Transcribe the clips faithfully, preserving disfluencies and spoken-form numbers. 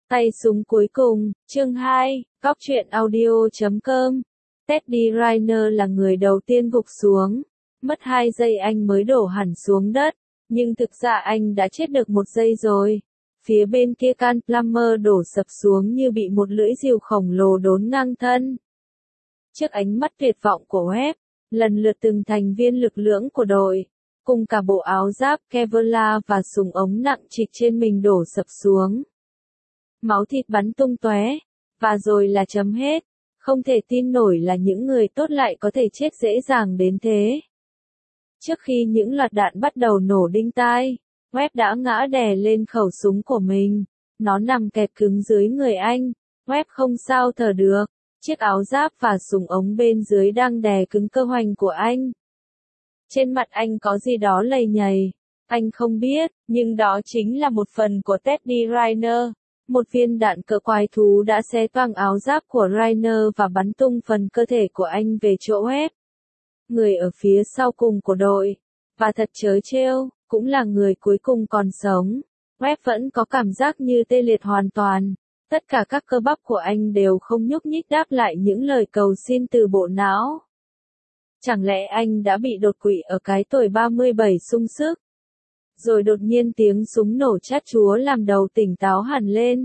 Tay súng cuối cùng, chương hai, góc truyện audio chấm com. Teddy Riner là người đầu tiên gục xuống. Mất hai giây anh mới đổ hẳn xuống đất, nhưng thực ra anh đã chết được một giây rồi. Phía bên kia can Plummer đổ sập xuống như bị một lưỡi rìu khổng lồ đốn ngang thân. Trước ánh mắt tuyệt vọng của Webb, lần lượt từng thành viên lực lượng của đội, cùng cả bộ áo giáp Kevlar và súng ống nặng trịch trên mình đổ sập xuống. Máu thịt bắn tung tóe, và rồi là chấm hết. Không thể tin nổi là những người tốt lại có thể chết dễ dàng đến thế. Trước khi những loạt đạn bắt đầu nổ đinh tai, Webb đã ngã đè lên khẩu súng của mình. Nó nằm kẹp cứng dưới người anh. Webb không sao thở được. Chiếc áo giáp và súng ống bên dưới đang đè cứng cơ hoành của anh. Trên mặt anh có gì đó lầy nhầy. Anh không biết, nhưng đó chính là một phần của Teddy Riner. Một viên đạn cỡ quái thú đã xé toang áo giáp của Riner và bắn tung phần cơ thể của anh về chỗ Webb. Người ở phía sau cùng của đội, và thật trớ trêu, cũng là người cuối cùng còn sống. Webb vẫn có cảm giác như tê liệt hoàn toàn. Tất cả các cơ bắp của anh đều không nhúc nhích đáp lại những lời cầu xin từ bộ não. Chẳng lẽ anh đã bị đột quỵ ở cái tuổi ba mươi bảy sung sức? Rồi đột nhiên tiếng súng nổ chát chúa làm đầu tỉnh táo hẳn lên.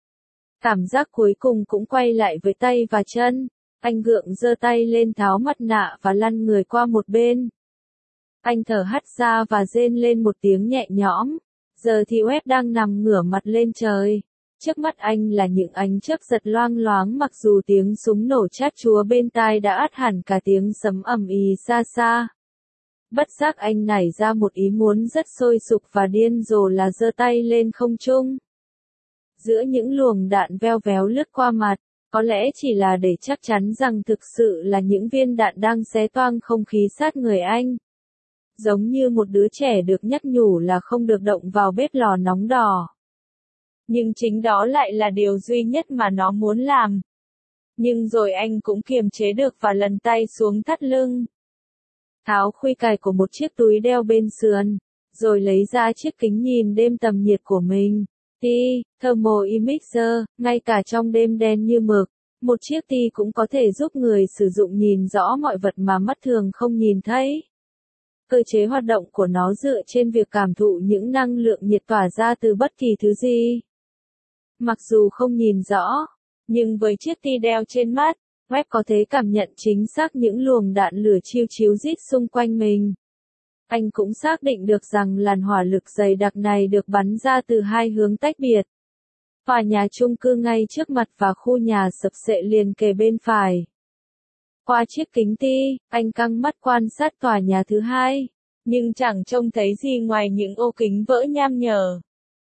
Cảm giác cuối cùng cũng quay lại với tay và chân. Anh gượng giơ tay lên tháo mặt nạ và lăn người qua một bên. Anh thở hắt ra và rên lên một tiếng nhẹ nhõm. Giờ thì Webb đang nằm ngửa mặt lên trời. Trước mắt anh là những ánh chớp giật loang loáng, mặc dù tiếng súng nổ chát chúa bên tai đã át hẳn cả tiếng sấm ầm ĩ xa xa. Bất giác anh nảy ra một ý muốn rất sôi sục và điên rồ là giơ tay lên không trung. Giữa những luồng đạn veo véo lướt qua mặt, có lẽ chỉ là để chắc chắn rằng thực sự là những viên đạn đang xé toang không khí sát người anh. Giống như một đứa trẻ được nhắc nhủ là không được động vào bếp lò nóng đỏ. Nhưng chính đó lại là điều duy nhất mà nó muốn làm. Nhưng rồi anh cũng kiềm chế được và lần tay xuống thắt lưng. Tháo khuy cài của một chiếc túi đeo bên sườn, rồi lấy ra chiếc kính nhìn đêm tầm nhiệt của mình. Ti, Thermal Imager, ngay cả trong đêm đen như mực, một chiếc ti cũng có thể giúp người sử dụng nhìn rõ mọi vật mà mắt thường không nhìn thấy. Cơ chế hoạt động của nó dựa trên việc cảm thụ những năng lượng nhiệt tỏa ra từ bất kỳ thứ gì. Mặc dù không nhìn rõ, nhưng với chiếc ti đeo trên mắt, Webb có thể cảm nhận chính xác những luồng đạn lửa chiêu chiếu rít xung quanh mình. Anh cũng xác định được rằng làn hỏa lực dày đặc này được bắn ra từ hai hướng tách biệt. Tòa nhà chung cư ngay trước mặt và khu nhà sập xệ liền kề bên phải. Qua chiếc kính ti, anh căng mắt quan sát tòa nhà thứ hai, nhưng chẳng trông thấy gì ngoài những ô kính vỡ nham nhở.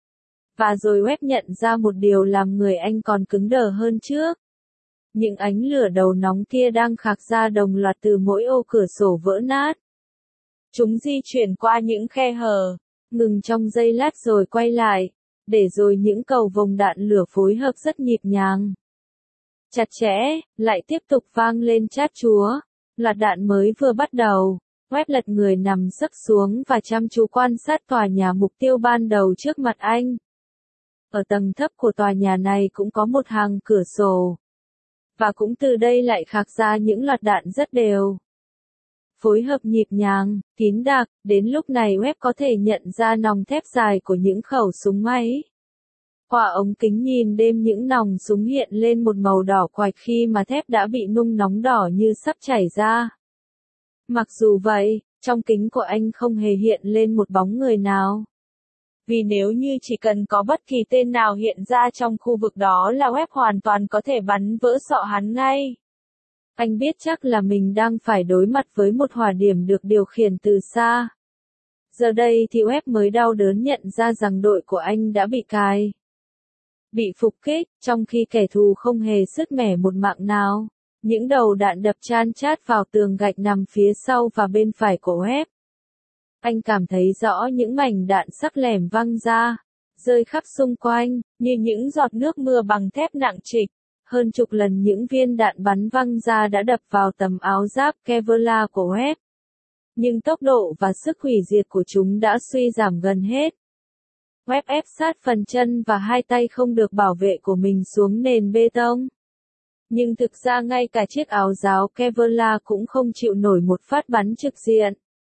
Và rồi Webb nhận ra một điều làm người anh còn cứng đờ hơn trước. Những ánh lửa đầu nóng kia đang khạc ra đồng loạt từ mỗi ô cửa sổ vỡ nát. Chúng di chuyển qua những khe hở, ngừng trong giây lát rồi quay lại, để rồi những cầu vồng đạn lửa phối hợp rất nhịp nhàng. Chặt chẽ, lại tiếp tục vang lên chát chúa. Loạt đạn mới vừa bắt đầu, Webb lật người nằm sấp xuống và chăm chú quan sát tòa nhà mục tiêu ban đầu trước mặt anh. Ở tầng thấp của tòa nhà này cũng có một hàng cửa sổ. Và cũng từ đây lại khạc ra những loạt đạn rất đều. Phối hợp nhịp nhàng, kín đặc, đến lúc này Webb có thể nhận ra nòng thép dài của những khẩu súng máy. Qua ống kính nhìn đêm những nòng súng hiện lên một màu đỏ quạch khi mà thép đã bị nung nóng đỏ như sắp chảy ra. Mặc dù vậy, trong kính của anh không hề hiện lên một bóng người nào. Vì nếu như chỉ cần có bất kỳ tên nào hiện ra trong khu vực đó là Webb hoàn toàn có thể bắn vỡ sọ hắn ngay. Anh biết chắc là mình đang phải đối mặt với một hỏa điểm được điều khiển từ xa. Giờ đây thì Webb mới đau đớn nhận ra rằng đội của anh đã bị cài. Bị phục kích, trong khi kẻ thù không hề sứt mẻ một mạng nào. Những đầu đạn đập chan chát vào tường gạch nằm phía sau và bên phải của Webb. Anh cảm thấy rõ những mảnh đạn sắc lẻm văng ra, rơi khắp xung quanh, như những giọt nước mưa bằng thép nặng trịch. Hơn chục lần những viên đạn bắn văng ra đã đập vào tấm áo giáp Kevlar của Webb. Nhưng tốc độ và sức hủy diệt của chúng đã suy giảm gần hết. Web ép sát phần chân và hai tay không được bảo vệ của mình xuống nền bê tông. Nhưng thực ra ngay cả chiếc áo giáo Kevlar cũng không chịu nổi một phát bắn trực diện.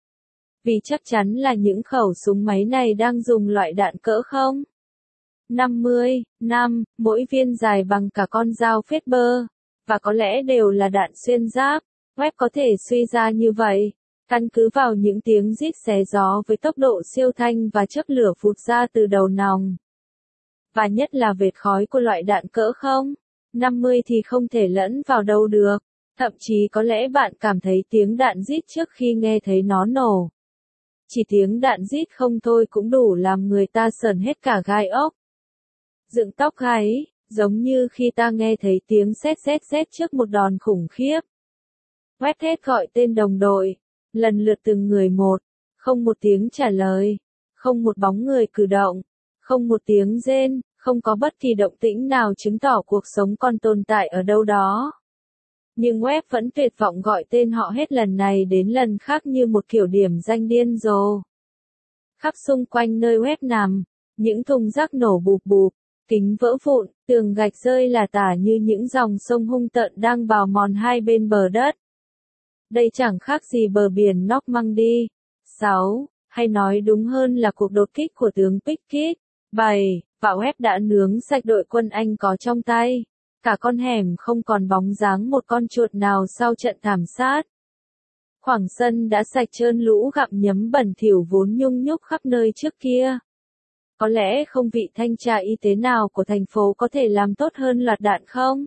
Vì chắc chắn là những khẩu súng máy này đang dùng loại đạn cỡ không năm mươi, năm, mỗi viên dài bằng cả con dao phết bơ, và có lẽ đều là đạn xuyên giáp. Web có thể suy ra như vậy, căn cứ vào những tiếng rít xé gió với tốc độ siêu thanh và chớp lửa phụt ra từ đầu nòng. Và nhất là vệt khói của loại đạn cỡ không năm mươi thì không thể lẫn vào đâu được. Thậm chí có lẽ bạn cảm thấy tiếng đạn rít trước khi nghe thấy nó nổ. Chỉ tiếng đạn rít không thôi cũng đủ làm người ta sởn hết cả gai ốc, dựng tóc gáy, giống như khi ta nghe thấy tiếng sét sét sét trước một đòn khủng khiếp. Web hết gọi tên đồng đội, lần lượt từng người một, không một tiếng trả lời, không một bóng người cử động, không một tiếng rên, không có bất kỳ động tĩnh nào chứng tỏ cuộc sống còn tồn tại ở đâu đó. Nhưng Web vẫn tuyệt vọng gọi tên họ hết lần này đến lần khác như một kiểu điểm danh điên rồ. Khắp xung quanh nơi Web nằm, những thùng rác nổ bụp bụp, kính vỡ vụn, tường gạch rơi lả tả như những dòng sông hung tợn đang bào mòn hai bên bờ đất. Đây chẳng khác gì bờ biển Normandy. sáu. Hay nói đúng hơn là cuộc đột kích của tướng Pickett. bảy. Và Web đã nướng sạch đội quân Anh có trong tay. Cả con hẻm không còn bóng dáng một con chuột nào sau trận thảm sát. Khoảng sân đã sạch trơn lũ gặm nhấm bẩn thỉu vốn nhung nhúc khắp nơi trước kia. Có lẽ không vị thanh tra y tế nào của thành phố có thể làm tốt hơn loạt đạn không?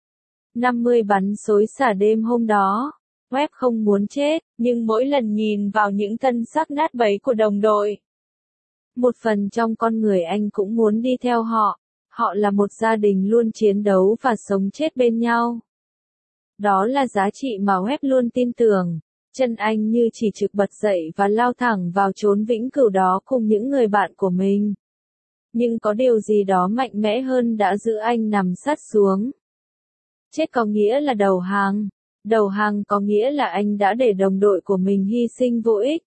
năm mươi bắn xối xả đêm hôm đó. Web không muốn chết, nhưng mỗi lần nhìn vào những thân xác nát bấy của đồng đội, một phần trong con người anh cũng muốn đi theo họ. Họ là một gia đình luôn chiến đấu và sống chết bên nhau. Đó là giá trị mà Web luôn tin tưởng. Chân anh như chỉ trực bật dậy và lao thẳng vào chốn vĩnh cửu đó cùng những người bạn của mình. Nhưng có điều gì đó mạnh mẽ hơn đã giữ anh nằm sát xuống. Chết có nghĩa là đầu hàng. Đầu hàng có nghĩa là anh đã để đồng đội của mình hy sinh vô ích.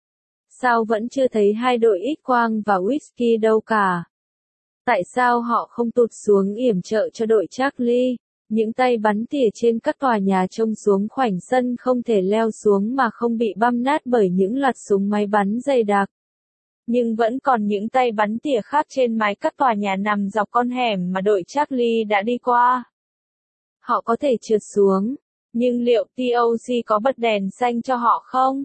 Sao vẫn chưa thấy hai đội X-quang và whisky đâu cả? Tại sao họ không tụt xuống yểm trợ cho đội Charlie? Những tay bắn tỉa trên các tòa nhà trông xuống khoảnh sân không thể leo xuống mà không bị băm nát bởi những loạt súng máy bắn dày đặc. Nhưng vẫn còn những tay bắn tỉa khác trên mái các tòa nhà nằm dọc con hẻm mà đội Charlie đã đi qua. Họ có thể trượt xuống, nhưng liệu tê o xê có bật đèn xanh cho họ không?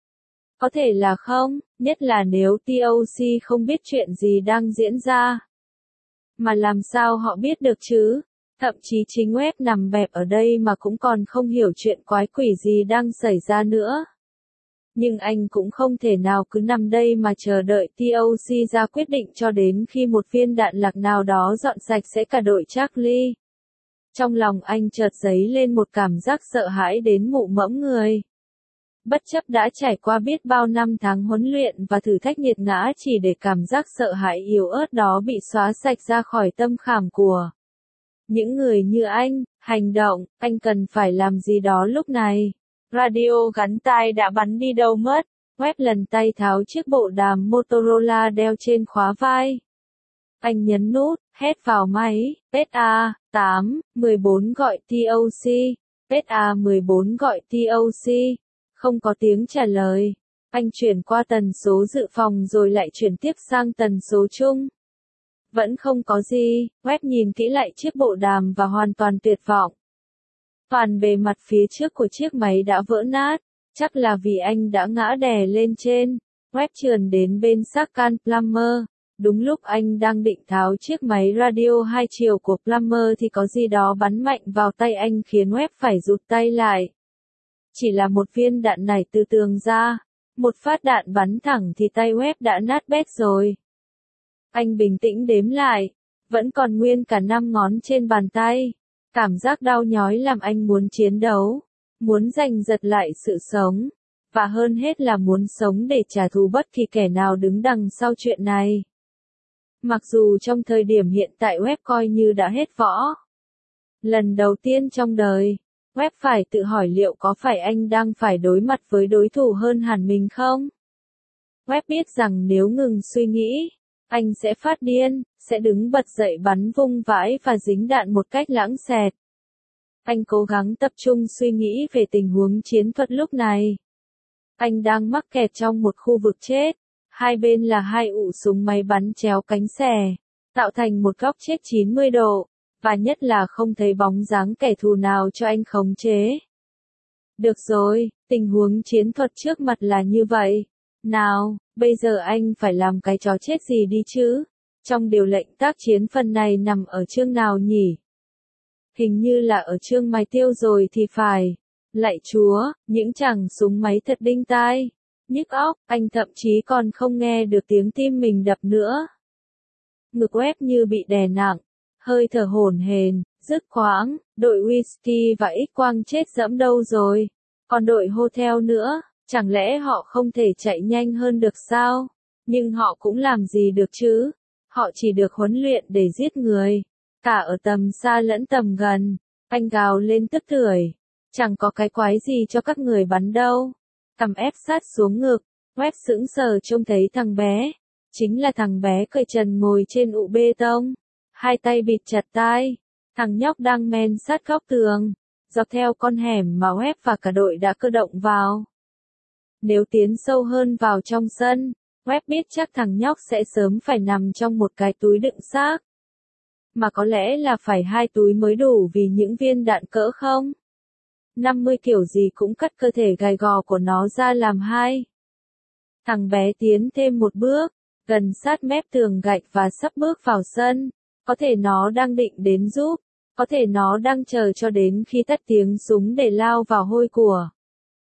Có thể là không, nhất là nếu tê o xê không biết chuyện gì đang diễn ra. Mà làm sao họ biết được chứ? Thậm chí chính Web nằm bẹp ở đây mà cũng còn không hiểu chuyện quái quỷ gì đang xảy ra nữa. Nhưng anh cũng không thể nào cứ nằm đây mà chờ đợi tê o xê ra quyết định cho đến khi một viên đạn lạc nào đó dọn sạch sẽ cả đội Charlie. Trong lòng anh chợt dấy lên một cảm giác sợ hãi đến mụ mẫm người. Bất chấp đã trải qua biết bao năm tháng huấn luyện và thử thách nghiệt ngã chỉ để cảm giác sợ hãi yếu ớt đó bị xóa sạch ra khỏi tâm khảm của những người như anh. Hành động, anh cần phải làm gì đó lúc này. Radio gắn tai đã bắn đi đâu mất. Web lần tay tháo chiếc bộ đàm Motorola đeo trên khóa vai. Anh nhấn nút, hét vào máy, ét a tám một bốn gọi tê o xê, ét a một bốn gọi tê o xê. Không có tiếng trả lời. Anh chuyển qua tần số dự phòng rồi lại chuyển tiếp sang tần số chung. Vẫn không có gì. Web nhìn kỹ lại chiếc bộ đàm và hoàn toàn tuyệt vọng. Toàn bề mặt phía trước của chiếc máy đã vỡ nát. Chắc là vì anh đã ngã đè lên trên. Web trườn đến bên xác can Plummer. Đúng lúc anh đang định tháo chiếc máy radio hai chiều của Plummer thì có gì đó bắn mạnh vào tay anh khiến Web phải rụt tay lại. Chỉ là một viên đạn nảy từ tường ra. Một phát đạn bắn thẳng thì tay Web đã nát bét rồi. Anh bình tĩnh đếm lại. Vẫn còn nguyên cả năm ngón trên bàn tay. Cảm giác đau nhói làm anh muốn chiến đấu. Muốn giành giật lại sự sống. Và hơn hết là muốn sống để trả thù bất kỳ kẻ nào đứng đằng sau chuyện này. Mặc dù trong thời điểm hiện tại Web coi như đã hết võ. Lần đầu tiên trong đời, Web phải tự hỏi liệu có phải anh đang phải đối mặt với đối thủ hơn hẳn mình không? Web biết rằng nếu ngừng suy nghĩ, Anh sẽ phát điên, sẽ đứng bật dậy bắn vung vãi và dính đạn một cách lãng xẹt. Anh cố gắng tập trung suy nghĩ về tình huống chiến thuật lúc này. Anh đang mắc kẹt trong một khu vực chết. Hai bên là hai ụ súng máy bắn chéo cánh xẻ, tạo thành một góc chết chín mươi độ, và nhất là không thấy bóng dáng kẻ thù nào cho anh khống chế. Được rồi, tình huống chiến thuật trước mặt là như vậy. Nào, bây giờ anh phải làm cái trò chết gì đi chứ? Trong điều lệnh tác chiến phần này nằm ở chương nào nhỉ? Hình như là ở chương mài tiêu rồi thì phải. Lạy Chúa, những chàng súng máy thật đinh tai. Nhức óc, anh thậm chí còn không nghe được tiếng tim mình đập nữa. Ngực Webb như bị đè nặng, hơi thở hổn hển, dứt khoáng, đội Whisky và X-Quang chết dẫm đâu rồi? Còn đội Hotel nữa, chẳng lẽ họ không thể chạy nhanh hơn được sao? Nhưng họ cũng làm gì được chứ? Họ chỉ được huấn luyện để giết người, cả ở tầm xa lẫn tầm gần. Anh gào lên tức tưởi, chẳng có cái quái gì cho các người bắn đâu. Cầm ép sát xuống ngực, Webb sững sờ trông thấy thằng bé. Chính là thằng bé cởi trần ngồi trên ụ bê tông, hai tay bịt chặt tai. Thằng nhóc đang men sát góc tường, dọc theo con hẻm mà Webb và cả đội đã cơ động vào. Nếu tiến sâu hơn vào trong sân, Webb biết chắc thằng nhóc sẽ sớm phải nằm trong một cái túi đựng xác. Mà có lẽ là phải hai túi mới đủ vì những viên đạn cỡ không. năm mươi kiểu gì cũng cắt cơ thể gầy gò của nó ra làm hai. Thằng bé tiến thêm một bước, gần sát mép tường gạch và sắp bước vào sân. Có thể nó đang định đến giúp, có thể nó đang chờ cho đến khi tắt tiếng súng để lao vào hôi của.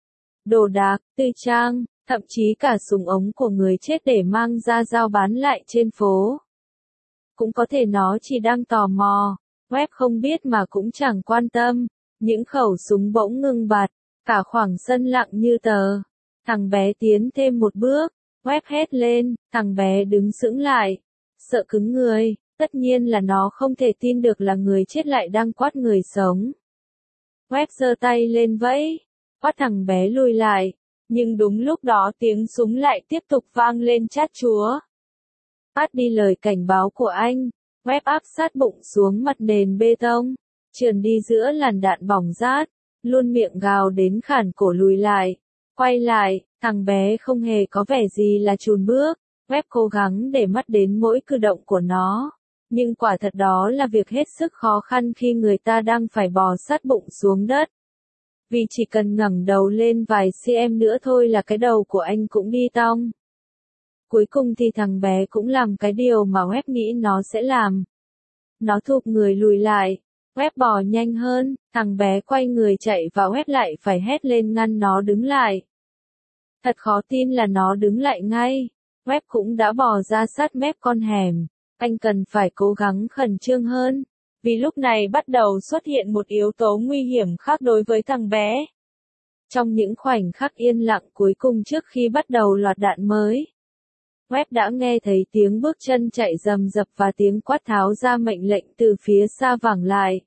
Đồ đạc, tư trang, thậm chí cả súng ống của người chết để mang ra giao bán lại trên phố. Cũng có thể nó chỉ đang tò mò, Webb không biết mà cũng chẳng quan tâm. Những khẩu súng bỗng ngưng bặt, cả khoảng sân lặng như tờ. Thằng bé tiến thêm một bước, Webb hét lên, thằng bé đứng sững lại, sợ cứng người, tất nhiên là nó không thể tin được là người chết lại đang quát người sống. Webb giơ tay lên vẫy, quát thằng bé lùi lại, nhưng đúng lúc đó tiếng súng lại tiếp tục vang lên chát chúa. Phát đi lời cảnh báo của anh, Webb áp sát bụng xuống mặt nền bê tông, trườn đi giữa làn đạn bỏng rát, luôn miệng gào đến khản cổ lùi lại, quay lại, thằng bé không hề có vẻ gì là chùn bước. Webb cố gắng để mắt đến mỗi cử động của nó, nhưng quả thật đó là việc hết sức khó khăn khi người ta đang phải bò sát bụng xuống đất. Vì chỉ cần ngẩng đầu lên vài cm nữa thôi là cái đầu của anh cũng đi tong. Cuối cùng thì thằng bé cũng làm cái điều mà Webb nghĩ nó sẽ làm. Nó thụp người lùi lại. Webb bò nhanh hơn, thằng bé quay người chạy và Webb lại phải hét lên ngăn nó đứng lại. Thật khó tin là nó đứng lại ngay. Webb cũng đã bò ra sát mép con hẻm. Anh cần phải cố gắng khẩn trương hơn, vì lúc này bắt đầu xuất hiện một yếu tố nguy hiểm khác đối với thằng bé. Trong những khoảnh khắc yên lặng cuối cùng trước khi bắt đầu loạt đạn mới, Webb đã nghe thấy tiếng bước chân chạy rầm rập và tiếng quát tháo ra mệnh lệnh từ phía xa vẳng lại.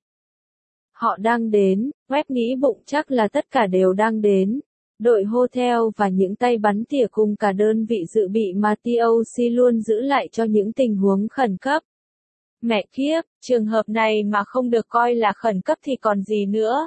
Họ đang đến, Webb nghĩ bụng chắc là tất cả đều đang đến. Đội Hotel và những tay bắn tỉa cùng cả đơn vị dự bị mà tê ô xê luôn giữ lại cho những tình huống khẩn cấp. Mẹ kiếp, trường hợp này mà không được coi là khẩn cấp thì còn gì nữa.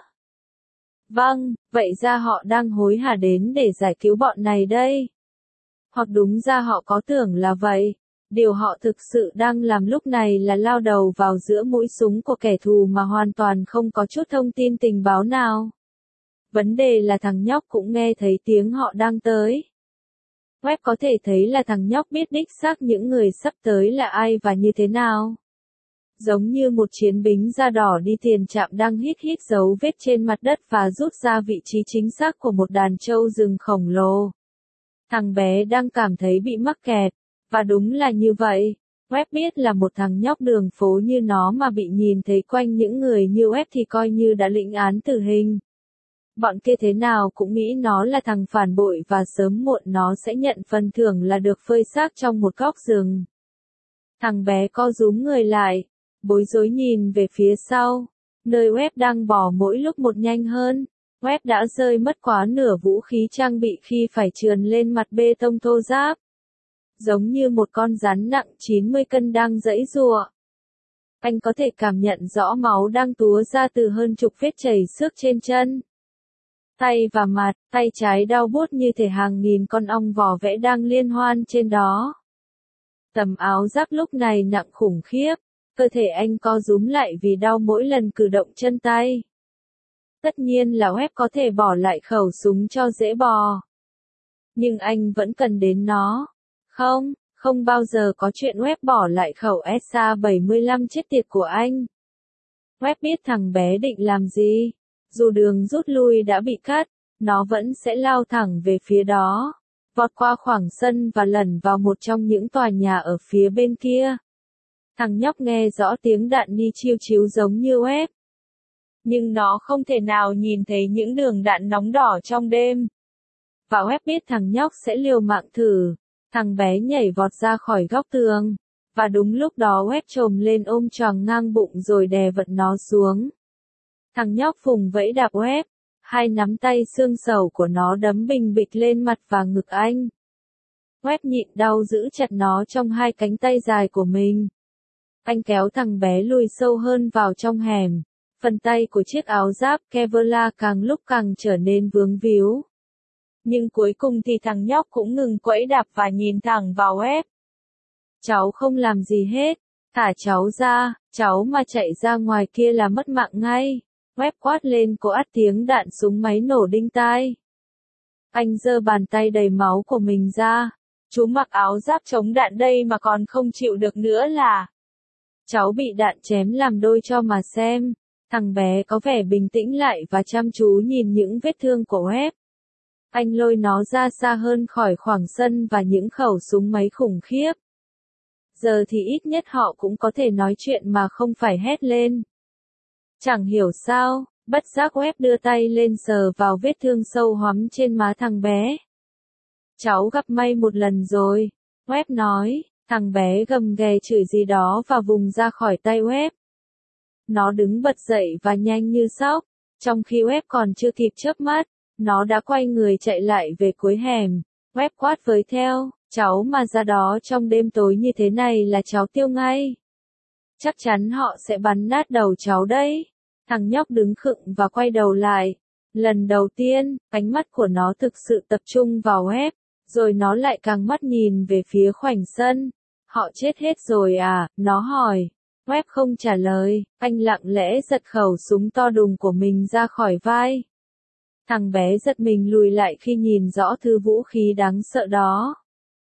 Vâng, vậy ra họ đang hối hả đến để giải cứu bọn này đây. Hoặc đúng ra họ có tưởng là vậy. Điều họ thực sự đang làm lúc này là lao đầu vào giữa mũi súng của kẻ thù mà hoàn toàn không có chút thông tin tình báo nào. Vấn đề là thằng nhóc cũng nghe thấy tiếng họ đang tới. Webb có thể thấy là thằng nhóc biết đích xác những người sắp tới là ai và như thế nào. Giống như một chiến binh da đỏ đi tiền trạm đang hít hít dấu vết trên mặt đất và rút ra vị trí chính xác của một đàn trâu rừng khổng lồ. Thằng bé đang cảm thấy bị mắc kẹt, và đúng là như vậy. Webb biết là một thằng nhóc đường phố như nó mà bị nhìn thấy quanh những người như Webb thì coi như đã lĩnh án tử hình. Bọn kia thế nào cũng nghĩ nó là thằng phản bội và sớm muộn nó sẽ nhận phần thưởng là được phơi xác trong một góc rừng. Thằng bé co rúm người lại, bối rối nhìn về phía sau, nơi Webb đang bò mỗi lúc một nhanh hơn. Webb đã rơi mất quá nửa vũ khí trang bị khi phải trườn lên mặt bê tông thô ráp. giống như một con rắn nặng chín mươi cân đang giãy giụa. Anh có thể cảm nhận rõ máu đang túa ra từ hơn chục vết chảy xước trên chân, tay và mặt, tay trái đau buốt như thể hàng nghìn con ong vò vẽ đang liên hoan trên đó. Tấm áo giáp lúc này nặng khủng khiếp, cơ thể anh co rúm lại vì đau mỗi lần cử động chân tay. Tất nhiên là Webb có thể bỏ lại khẩu súng cho dễ bò. Nhưng anh vẫn cần đến nó. Không, không bao giờ có chuyện Webb bỏ lại khẩu S A bảy mươi lăm chết tiệt của anh. Webb biết thằng bé định làm gì. Dù đường rút lui đã bị cắt, nó vẫn sẽ lao thẳng về phía đó, vọt qua khoảng sân và lẩn vào một trong những tòa nhà ở phía bên kia. Thằng nhóc nghe rõ tiếng đạn đi chiêu chiếu giống như Webb. Nhưng nó không thể nào nhìn thấy những đường đạn nóng đỏ trong đêm. Và Webb biết thằng nhóc sẽ liều mạng thử. Thằng bé nhảy vọt ra khỏi góc tường. Và đúng lúc đó Webb chồm lên ôm choàng ngang bụng rồi đè vật nó xuống. Thằng nhóc phùng vẫy đạp Webb. Hai nắm tay xương sầu của nó đấm bình bịch lên mặt và ngực anh. Webb nhịn đau giữ chặt nó trong hai cánh tay dài của mình. Anh kéo thằng bé lùi sâu hơn vào trong hẻm. Phần tay của chiếc áo giáp Kevlar càng lúc càng trở nên vướng víu. Nhưng cuối cùng thì thằng nhóc cũng ngừng quẫy đạp và nhìn thẳng vào Webb. Cháu không làm gì hết. Thả cháu ra, cháu mà chạy ra ngoài kia là mất mạng ngay. Webb quát lên cô át tiếng đạn súng máy nổ đinh tai. Anh giơ bàn tay đầy máu của mình ra. Chú mặc áo giáp chống đạn đây mà còn không chịu được nữa là. Cháu bị đạn chém làm đôi cho mà xem. Thằng bé có vẻ bình tĩnh lại và chăm chú nhìn những vết thương của Webb. Anh lôi nó ra xa hơn khỏi khoảng sân và những khẩu súng máy khủng khiếp. Giờ thì ít nhất họ cũng có thể nói chuyện mà không phải hét lên. Chẳng hiểu sao, bất giác Webb đưa tay lên sờ vào vết thương sâu hoắm trên má thằng bé. Cháu gặp may một lần rồi, Webb nói. Thằng bé gầm ghè chửi gì đó và vùng ra khỏi tay Webb. Nó đứng bật dậy và nhanh như sóc. Trong khi Webb còn chưa kịp chớp mắt, nó đã quay người chạy lại về cuối hẻm. Webb quát với theo, cháu mà ra đó trong đêm tối như thế này là cháu tiêu ngay. Chắc chắn họ sẽ bắn nát đầu cháu đấy. Thằng nhóc đứng khựng và quay đầu lại. Lần đầu tiên, ánh mắt của nó thực sự tập trung vào Webb, rồi nó lại càng mắt nhìn về phía khoảnh sân. Họ chết hết rồi à, nó hỏi. Webb không trả lời, anh lặng lẽ giật khẩu súng to đùng của mình ra khỏi vai. Thằng bé giật mình lùi lại khi nhìn rõ thứ vũ khí đáng sợ đó.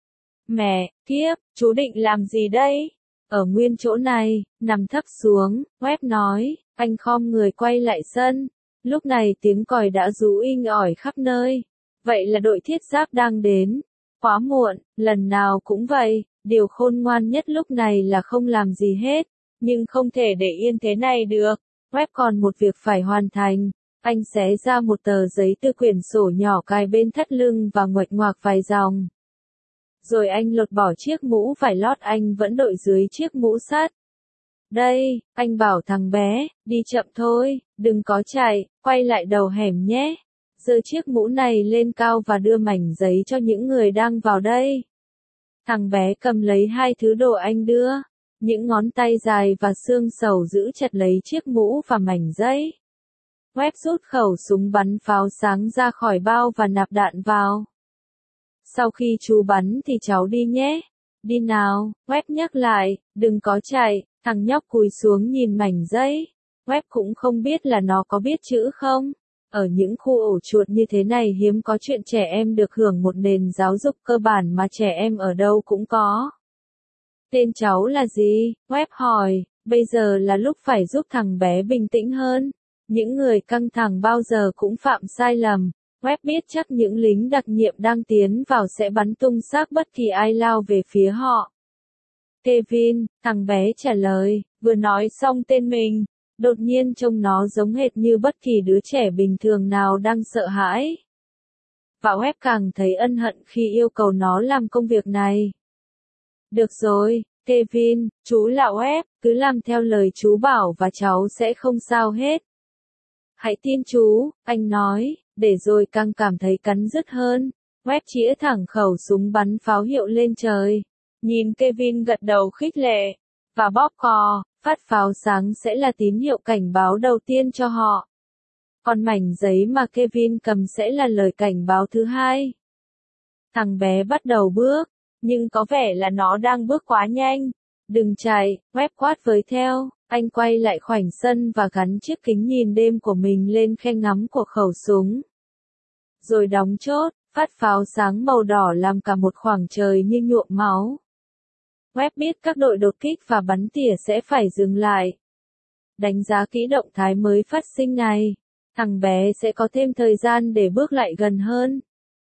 Mẹ, kiếp, chú định làm gì đây? Ở nguyên chỗ này, nằm thấp xuống, Webb nói, anh khom người quay lại sân. Lúc này tiếng còi đã rú inh ỏi khắp nơi. Vậy là đội thiết giáp đang đến. Quá muộn, lần nào cũng vậy, điều khôn ngoan nhất lúc này là không làm gì hết. Nhưng không thể để yên thế này được. Webb còn một việc phải hoàn thành. Anh xé ra một tờ giấy từ quyển sổ nhỏ cài bên thắt lưng và nguệch ngoạc vài dòng. Rồi anh lột bỏ chiếc mũ vải lót anh vẫn đội dưới chiếc mũ sắt. Đây, anh bảo thằng bé, đi chậm thôi, đừng có chạy, quay lại đầu hẻm nhé. Giơ chiếc mũ này lên cao và đưa mảnh giấy cho những người đang vào đây. Thằng bé cầm lấy hai thứ đồ anh đưa. Những ngón tay dài và xương sầu giữ chặt lấy chiếc mũ và mảnh giấy. Webb rút khẩu súng bắn pháo sáng ra khỏi bao và nạp đạn vào. Sau khi chú bắn thì cháu đi nhé. Đi nào, Webb nhắc lại, đừng có chạy. Thằng nhóc cúi xuống nhìn mảnh giấy. Webb cũng không biết là nó có biết chữ không. Ở những khu ổ chuột như thế này hiếm có chuyện trẻ em được hưởng một nền giáo dục cơ bản mà trẻ em ở đâu cũng có. Tên cháu là gì? Webb hỏi, bây giờ là lúc phải giúp thằng bé bình tĩnh hơn. Những người căng thẳng bao giờ cũng phạm sai lầm. Webb biết chắc những lính đặc nhiệm đang tiến vào sẽ bắn tung xác bất kỳ ai lao về phía họ. Kevin, thằng bé trả lời, vừa nói xong tên mình. Đột nhiên trông nó giống hệt như bất kỳ đứa trẻ bình thường nào đang sợ hãi. Và Webb càng thấy ân hận khi yêu cầu nó làm công việc này. Được rồi, Kevin, chú là Webb, cứ làm theo lời chú bảo và cháu sẽ không sao hết. Hãy tin chú, anh nói, để rồi càng cảm thấy cắn rứt hơn. Webb chĩa thẳng khẩu súng bắn pháo hiệu lên trời. Nhìn Kevin gật đầu khích lệ. Và bóp cò, phát pháo sáng sẽ là tín hiệu cảnh báo đầu tiên cho họ. Còn mảnh giấy mà Kevin cầm sẽ là lời cảnh báo thứ hai. Thằng bé bắt đầu bước, nhưng có vẻ là nó đang bước quá nhanh. Đừng chạy, Webb quát với theo. Anh quay lại khoảnh sân và gắn chiếc kính nhìn đêm của mình lên khe ngắm của khẩu súng. Rồi đóng chốt, phát pháo sáng màu đỏ làm cả một khoảng trời như nhuộm máu. Webb biết các đội đột kích và bắn tỉa sẽ phải dừng lại. Đánh giá kỹ động thái mới phát sinh này, thằng bé sẽ có thêm thời gian để bước lại gần hơn.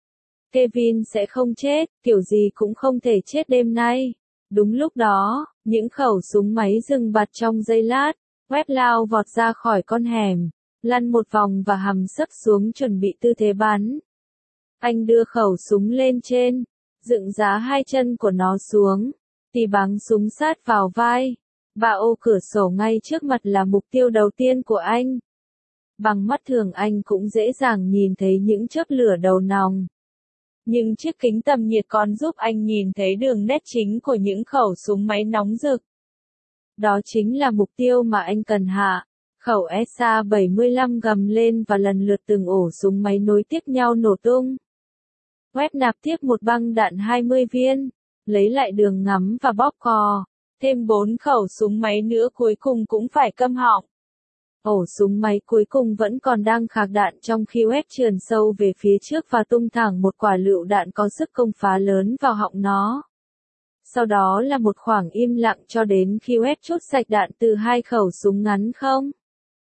Kevin sẽ không chết, kiểu gì cũng không thể chết đêm nay. Đúng lúc đó, những khẩu súng máy dừng bặt trong giây lát, Webb lao vọt ra khỏi con hẻm, lăn một vòng và hầm sấp xuống chuẩn bị tư thế bắn. Anh đưa khẩu súng lên trên, dựng giá hai chân của nó xuống, tì bắn súng sát vào vai. Và ô cửa sổ ngay trước mặt là mục tiêu đầu tiên của anh. Bằng mắt thường anh cũng dễ dàng nhìn thấy những chớp lửa đầu nòng. Nhưng chiếc kính tầm nhiệt còn giúp anh nhìn thấy đường nét chính của những khẩu súng máy nóng rực. Đó chính là mục tiêu mà anh cần hạ. Khẩu S A bảy mươi lăm gầm lên và lần lượt từng ổ súng máy nối tiếp nhau nổ tung. Webb nạp tiếp một băng đạn hai mươi viên, lấy lại đường ngắm và bóp cò. Thêm bốn khẩu súng máy nữa cuối cùng cũng phải câm họng. Ổ súng máy cuối cùng vẫn còn đang khạc đạn trong khi Webb trườn sâu về phía trước và tung thẳng một quả lựu đạn có sức công phá lớn vào họng nó. Sau đó là một khoảng im lặng cho đến khi Webb trút sạch đạn từ hai khẩu súng ngắn không.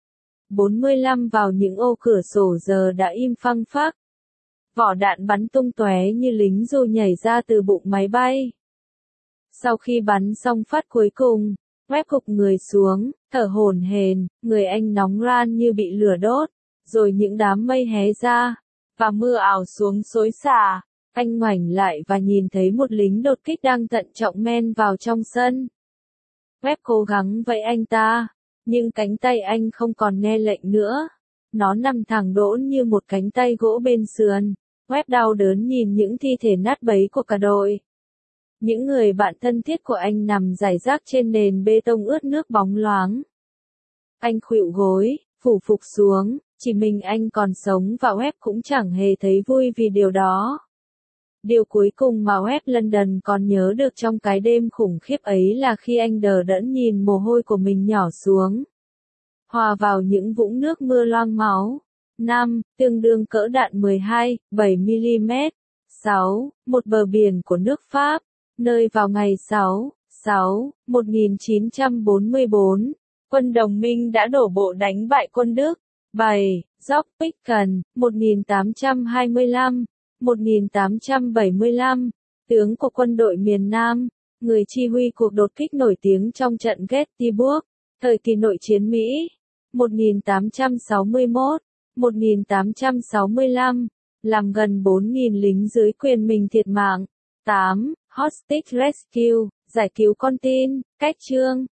bốn mươi lăm vào những ô cửa sổ giờ đã im phăng phắc. Vỏ đạn bắn tung tóe như lính dù nhảy ra từ bụng máy bay. Sau khi bắn xong phát cuối cùng, Webb gục người xuống, thở hổn hển, người anh nóng ran như bị lửa đốt, rồi những đám mây hé ra, và mưa ảo xuống xối xả. Anh ngoảnh lại và nhìn thấy một lính đột kích đang thận trọng men vào trong sân. Webb cố gắng vẫy anh ta, nhưng cánh tay anh không còn nghe lệnh nữa. Nó nằm thẳng đỗn như một cánh tay gỗ bên sườn. Webb đau đớn nhìn những thi thể nát bấy của cả đội. Những người bạn thân thiết của anh nằm rải rác trên nền bê tông ướt nước bóng loáng. Anh khuỵu gối, phủ phục xuống, chỉ mình anh còn sống và Webb cũng chẳng hề thấy vui vì điều đó. Điều cuối cùng mà Webb London còn nhớ được trong cái đêm khủng khiếp ấy là khi anh đờ đẫn nhìn mồ hôi của mình nhỏ xuống, hòa vào những vũng nước mưa loang máu. năm, tương đương cỡ đạn mười hai phẩy bảy mi-li-mét. sáu, một bờ biển của nước Pháp, nơi vào ngày sáu, sáu, một nghìn chín trăm bốn mươi tư, quân đồng minh đã đổ bộ đánh bại quân Đức. bảy, Jock-Picken, một nghìn tám trăm hai mươi lăm, một nghìn tám trăm bảy mươi lăm, tướng của quân đội miền Nam, người chỉ huy cuộc đột kích nổi tiếng trong trận Gettysburg, thời kỳ nội chiến Mỹ, một nghìn tám trăm sáu mươi mốt, một nghìn tám trăm sáu mươi lăm, làm gần bốn nghìn lính dưới quyền mình thiệt mạng. tám. Hostage Rescue, giải cứu con tin, cách chương.